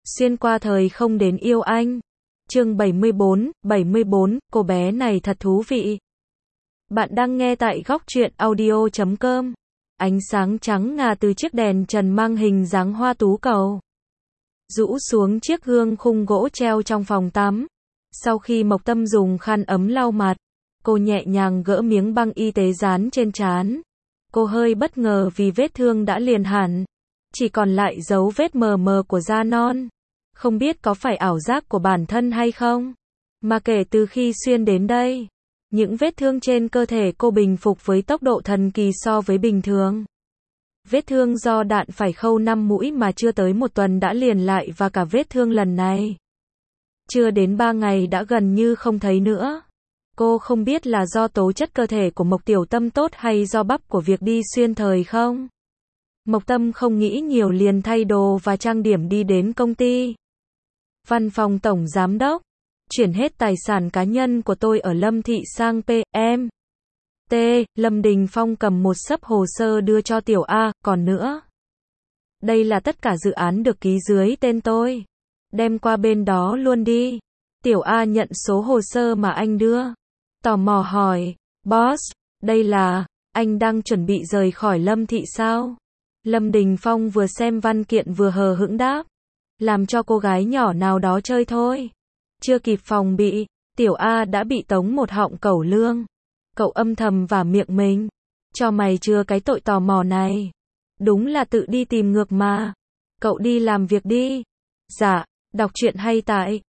Xuyên qua thời không đến yêu anh. Chương 74, cô bé này thật thú vị. Bạn đang nghe tại góc truyện audio.com. Ánh sáng trắng ngà từ chiếc đèn trần mang hình dáng hoa tú cầu rũ xuống chiếc gương khung gỗ treo trong phòng tắm. Sau khi Mộc Tâm dùng khăn ấm lau mặt, cô nhẹ nhàng gỡ miếng băng y tế dán trên trán. Cô hơi bất ngờ vì vết thương đã liền hẳn, chỉ còn lại dấu vết mờ mờ của da non. Không biết có phải ảo giác của bản thân hay không, mà kể từ khi xuyên đến đây, những vết thương trên cơ thể cô bình phục với tốc độ thần kỳ so với bình thường. Vết thương do đạn phải khâu 5 mũi mà chưa tới 1 tuần đã liền lại, và cả vết thương lần này chưa đến 3 ngày đã gần như không thấy nữa. Cô không biết là do tố chất cơ thể của Mộc Tiểu Tâm tốt hay do bắp của việc đi xuyên thời không. Mộc Tâm không nghĩ nhiều liền thay đồ và trang điểm đi đến công ty. Văn phòng tổng giám đốc. Chuyển hết tài sản cá nhân của tôi ở Lâm Thị sang PM. T. Lâm Đình Phong cầm một xấp hồ sơ đưa cho Tiểu A, còn nữa. Đây là tất cả dự án được ký dưới tên tôi. Đem qua bên đó luôn đi. Tiểu A nhận số hồ sơ mà anh đưa. Tò mò hỏi, boss, đây là, anh đang chuẩn bị rời khỏi Lâm Thị sao? Lâm Đình Phong vừa xem văn kiện vừa hờ hững đáp. Làm cho cô gái nhỏ nào đó chơi thôi. Chưa kịp phòng bị, Tiểu A đã bị tống một họng cẩu lương. Cậu âm thầm vả miệng mình. Cho mày chưa cái tội tò mò này. Đúng là tự đi tìm ngược mà. Cậu đi làm việc đi. Dạ, đọc truyện hay tại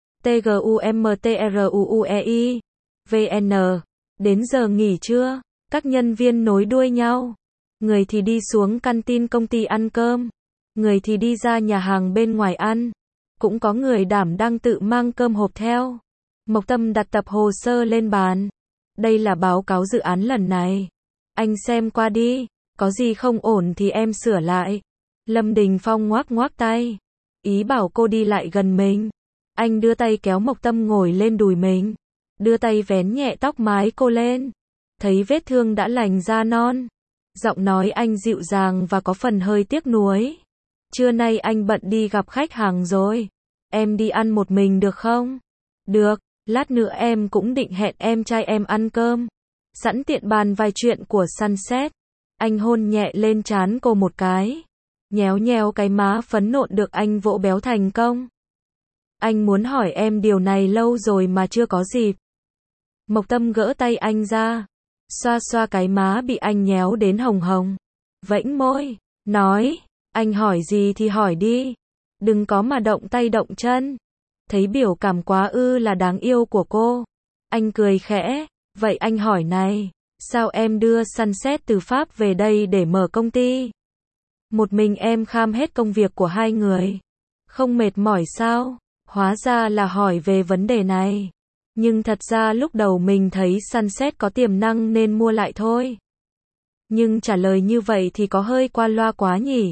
tgumtruuei vn. Đến giờ nghỉ trưa, các nhân viên nối đuôi nhau. Người thì đi xuống canteen công ty ăn cơm, người thì đi ra nhà hàng bên ngoài ăn. Cũng có người đảm đang tự mang cơm hộp theo. Mộc Tâm đặt tập hồ sơ lên bàn. Đây là báo cáo dự án lần này. Anh xem qua đi, có gì không ổn thì em sửa lại. Lâm Đình Phong ngoác ngoác tay, ý bảo cô đi lại gần mình. Anh đưa tay kéo Mộc Tâm ngồi lên đùi mình, đưa tay vén nhẹ tóc mái cô lên. Thấy vết thương đã lành da non, giọng nói anh dịu dàng và có phần hơi tiếc nuối. Trưa nay anh bận đi gặp khách hàng rồi. Em đi ăn một mình được không? Được, lát nữa em cũng định hẹn em trai em ăn cơm. Sẵn tiện bàn vài chuyện của Sunset. Anh hôn nhẹ lên trán cô một cái. Nhéo nhéo cái má phấn nộn được anh vỗ béo thành công. Anh muốn hỏi em điều này lâu rồi mà chưa có dịp. Mộc Tâm gỡ tay anh ra, xoa xoa cái má bị anh nhéo đến hồng hồng. Vẫy môi, nói, anh hỏi gì thì hỏi đi. Đừng có mà động tay động chân. Thấy biểu cảm quá là đáng yêu của cô. Anh cười khẽ, vậy anh hỏi này, sao em đưa Sunset từ Pháp về đây để mở công ty? Một mình em kham hết công việc của hai người. Không mệt mỏi sao? Hóa ra là hỏi về vấn đề này. Nhưng thật ra lúc đầu mình thấy Sunset có tiềm năng nên mua lại thôi. Nhưng trả lời như vậy thì có hơi qua loa quá nhỉ?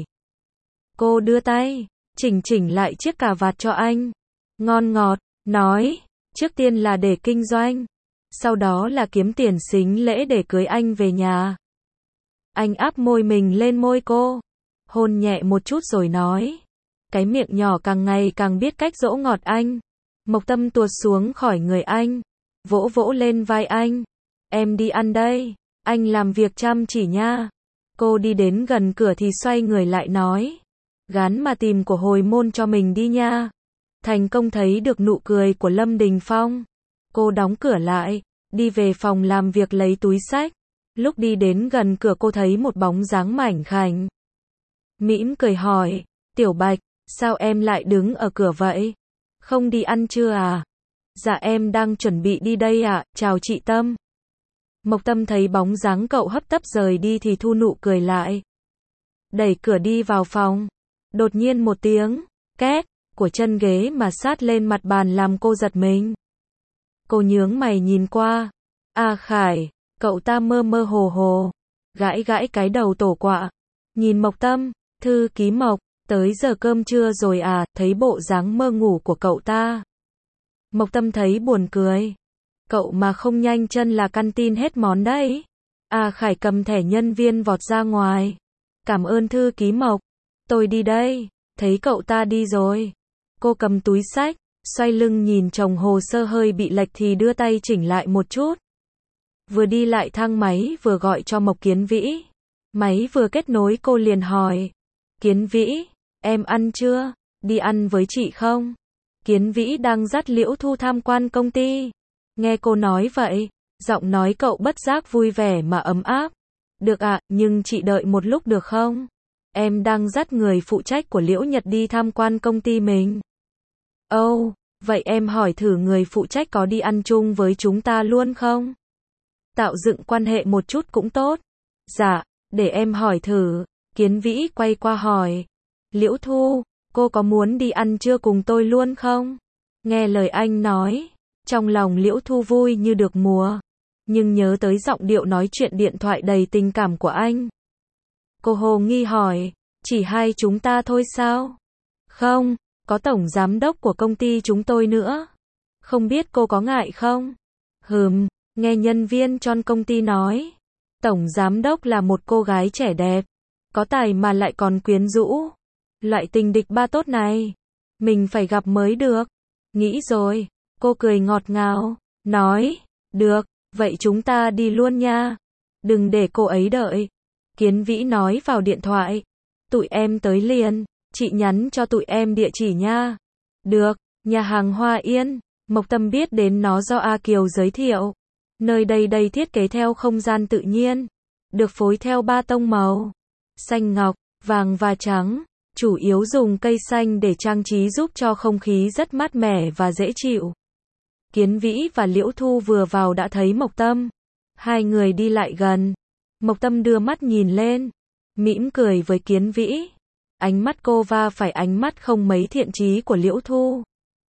Cô đưa tay chỉnh lại chiếc cà vạt cho anh. Ngon ngọt, nói, trước tiên là để kinh doanh, sau đó là kiếm tiền xính lễ để cưới anh về nhà. Anh áp môi mình lên môi cô, hôn nhẹ một chút rồi nói. Cái miệng nhỏ càng ngày càng biết cách dỗ ngọt anh. Mộc Tâm tuột xuống khỏi người anh, vỗ vỗ lên vai anh. Em đi ăn đây, anh làm việc chăm chỉ nha. Cô đi đến gần cửa thì xoay người lại nói. Gán mà tìm của hồi môn cho mình đi nha. Thành công thấy được nụ cười của Lâm Đình Phong. Cô đóng cửa lại, đi về phòng làm việc lấy túi xách. Lúc đi đến gần cửa cô thấy một bóng dáng mảnh khảnh. Mỉm cười hỏi, Tiểu Bạch, sao em lại đứng ở cửa vậy? Không đi ăn trưa à? Dạ em đang chuẩn bị đi đây ạ, chào chị Tâm. Mộc Tâm thấy bóng dáng cậu hấp tấp rời đi thì thu nụ cười lại. Đẩy cửa đi vào phòng. Đột nhiên một tiếng két của chân ghế mà sát lên mặt bàn làm cô giật mình. Cô nhướng mày nhìn qua. Khải, cậu ta mơ mơ hồ hồ, gãi gãi cái đầu tổ quạ. Nhìn Mộc Tâm, thư ký Mộc, tới giờ cơm trưa rồi à? Thấy bộ dáng mơ ngủ của cậu ta, Mộc Tâm thấy buồn cười. Cậu mà không nhanh chân là canteen hết món đấy. Khải cầm thẻ nhân viên vọt ra ngoài. Cảm ơn thư ký Mộc, tôi đi đây. Thấy cậu ta đi rồi, Cô cầm túi xách, xoay lưng nhìn chồng hồ sơ hơi bị lệch thì đưa tay chỉnh lại một chút. Vừa đi lại thang máy vừa gọi cho Mộc Kiến Vĩ. Máy vừa kết nối cô liền hỏi. Kiến Vĩ, em ăn chưa? Đi ăn với chị không? Kiến Vĩ đang dắt Liễu Thu tham quan công ty. Nghe cô nói vậy, giọng nói cậu bất giác vui vẻ mà ấm áp. Được ạ, nhưng chị đợi một lúc được không? Em đang dắt người phụ trách của Liễu Nhật đi tham quan công ty mình. Ồ, vậy em hỏi thử người phụ trách có đi ăn chung với chúng ta luôn không? Tạo dựng quan hệ một chút cũng tốt. Dạ, để em hỏi thử. Kiến Vĩ quay qua hỏi. Liễu Thu, cô có muốn đi ăn trưa cùng tôi luôn không? Nghe lời anh nói, trong lòng Liễu Thu vui như được mùa. Nhưng nhớ tới giọng điệu nói chuyện điện thoại đầy tình cảm của anh. Cô hồ nghi hỏi, chỉ hai chúng ta thôi sao? Không, có tổng giám đốc của công ty chúng tôi nữa. Không biết cô có ngại không? Nghe nhân viên trong công ty nói. Tổng giám đốc là một cô gái trẻ đẹp. Có tài mà lại còn quyến rũ. Loại tình địch ba tốt này. Mình phải gặp mới được. Nghĩ rồi. Cô cười ngọt ngào. Nói. Được. Vậy chúng ta đi luôn nha. Đừng để cô ấy đợi. Kiến Vĩ nói vào điện thoại. Tụi em tới liền. Chị nhắn cho tụi em địa chỉ nha. Được. Nhà hàng Hoa Yên. Mộc Tâm biết đến nó do A Kiều giới thiệu. Nơi đây thiết kế theo không gian tự nhiên. Được phối theo 3 tông màu. Xanh ngọc, vàng và trắng. Chủ yếu dùng cây xanh để trang trí giúp cho không khí rất mát mẻ và dễ chịu. Kiến Vĩ và Liễu Thu vừa vào đã thấy Mộc Tâm. Hai người đi lại gần. Mộc Tâm đưa mắt nhìn lên. Mỉm cười với Kiến Vĩ. Ánh mắt cô va phải ánh mắt không mấy thiện chí của Liễu Thu.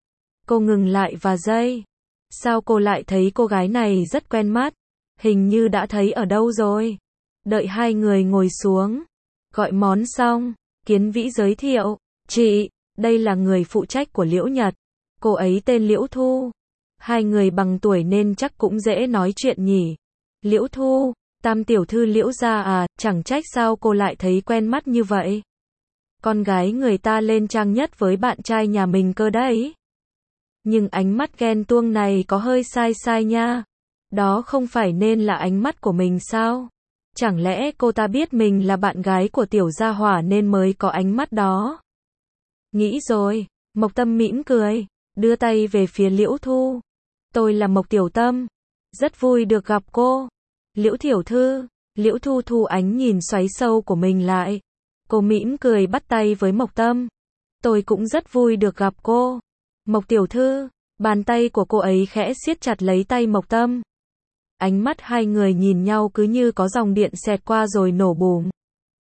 Cô ngừng lại vài giây. Sao cô lại thấy cô gái này rất quen mắt? Hình như đã thấy ở đâu rồi. Đợi hai người ngồi xuống. Gọi món xong, Kiến Vĩ giới thiệu. Chị, đây là người phụ trách của Liễu Nhật. Cô ấy tên Liễu Thu. Hai người bằng tuổi nên chắc cũng dễ nói chuyện nhỉ. Liễu Thu, Tam tiểu thư Liễu gia à, chẳng trách sao cô lại thấy quen mắt như vậy. Con gái người ta lên trang nhất với bạn trai nhà mình cơ đấy. Nhưng ánh mắt ghen tuông này có hơi sai nha. Đó không phải nên là ánh mắt của mình sao? Chẳng lẽ cô ta biết mình là bạn gái của tiểu gia hỏa nên mới có ánh mắt đó? Nghĩ rồi, Mộc Tâm mỉm cười, đưa tay về phía Liễu Thu. Tôi là Mộc Tiểu Tâm. Rất vui được gặp cô. Liễu tiểu thư, Liễu Thu thu ánh nhìn xoáy sâu của mình lại. Cô mỉm cười bắt tay với Mộc Tâm. Tôi cũng rất vui được gặp cô. Mộc tiểu thư, bàn tay của cô ấy khẽ siết chặt lấy tay Mộc Tâm. Ánh mắt hai người nhìn nhau cứ như có dòng điện xẹt qua rồi nổ bùm.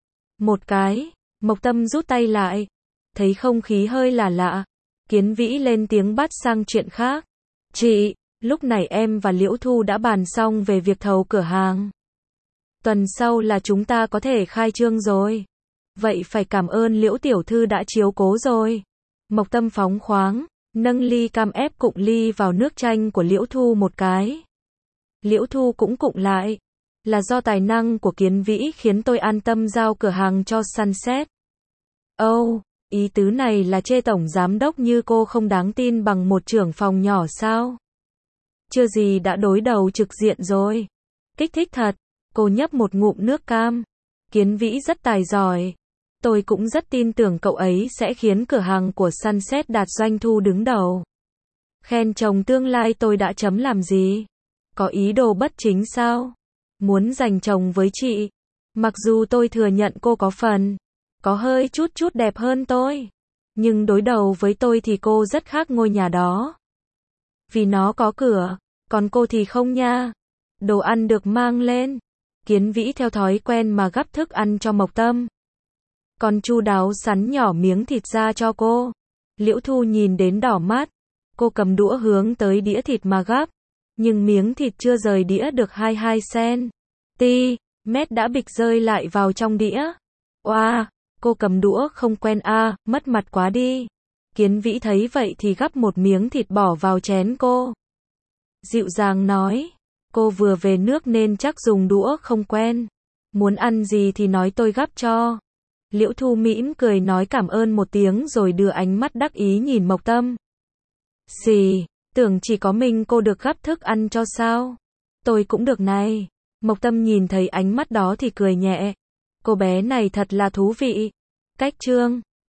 Một cái, Mộc Tâm rút tay lại. Thấy không khí hơi là lạ. Kiến Vĩ lên tiếng bắt sang chuyện khác. Chị, lúc này em và Liễu Thu đã bàn xong về việc thầu cửa hàng. Tuần sau là chúng ta có thể khai trương rồi. Vậy phải cảm ơn Liễu tiểu thư đã chiếu cố rồi. Mộc Tâm phóng khoáng, nâng ly cam ép cụng ly vào nước chanh của Liễu Thu một cái. Liễu Thu cũng cụng lại. Là do tài năng của Kiến Vĩ khiến tôi an tâm giao cửa hàng cho Sunset. Ý tứ này là chê tổng giám đốc như cô không đáng tin bằng một trưởng phòng nhỏ sao? Chưa gì đã đối đầu trực diện rồi. Kích thích thật. Cô nhấp một ngụm nước cam. Kiến Vĩ rất tài giỏi. Tôi cũng rất tin tưởng cậu ấy sẽ khiến cửa hàng của Sunset đạt doanh thu đứng đầu. Khen chồng tương lai tôi đã chấm làm gì? Có ý đồ bất chính sao? Muốn giành chồng với chị. Mặc dù tôi thừa nhận cô có phần, có hơi chút đẹp hơn tôi. Nhưng đối đầu với tôi thì cô rất khác ngôi nhà đó. Vì nó có cửa, còn cô thì không nha. Đồ ăn được mang lên. Kiến Vĩ theo thói quen mà gắp thức ăn cho Mộc Tâm. Còn chu đáo sắn nhỏ miếng thịt ra cho cô. Liễu Thu nhìn đến đỏ mắt. Cô cầm đũa hướng tới đĩa thịt mà gắp. Nhưng miếng thịt chưa rời đĩa được 22 cm đã bịch rơi lại vào trong đĩa. Oa, cô cầm đũa không quen mất mặt quá đi. Kiến Vĩ thấy vậy thì gắp một miếng thịt bỏ vào chén cô. Dịu dàng nói, cô vừa về nước nên chắc dùng đũa không quen. Muốn ăn gì thì nói tôi gắp cho. Liễu Thu mỉm cười nói cảm ơn một tiếng rồi đưa ánh mắt đắc ý nhìn Mộc Tâm. Gì, tưởng chỉ có mình cô được gắp thức ăn cho sao? Tôi cũng được này. Mộc Tâm nhìn thấy ánh mắt đó thì cười nhẹ. Cô bé này thật là thú vị. Cách Trương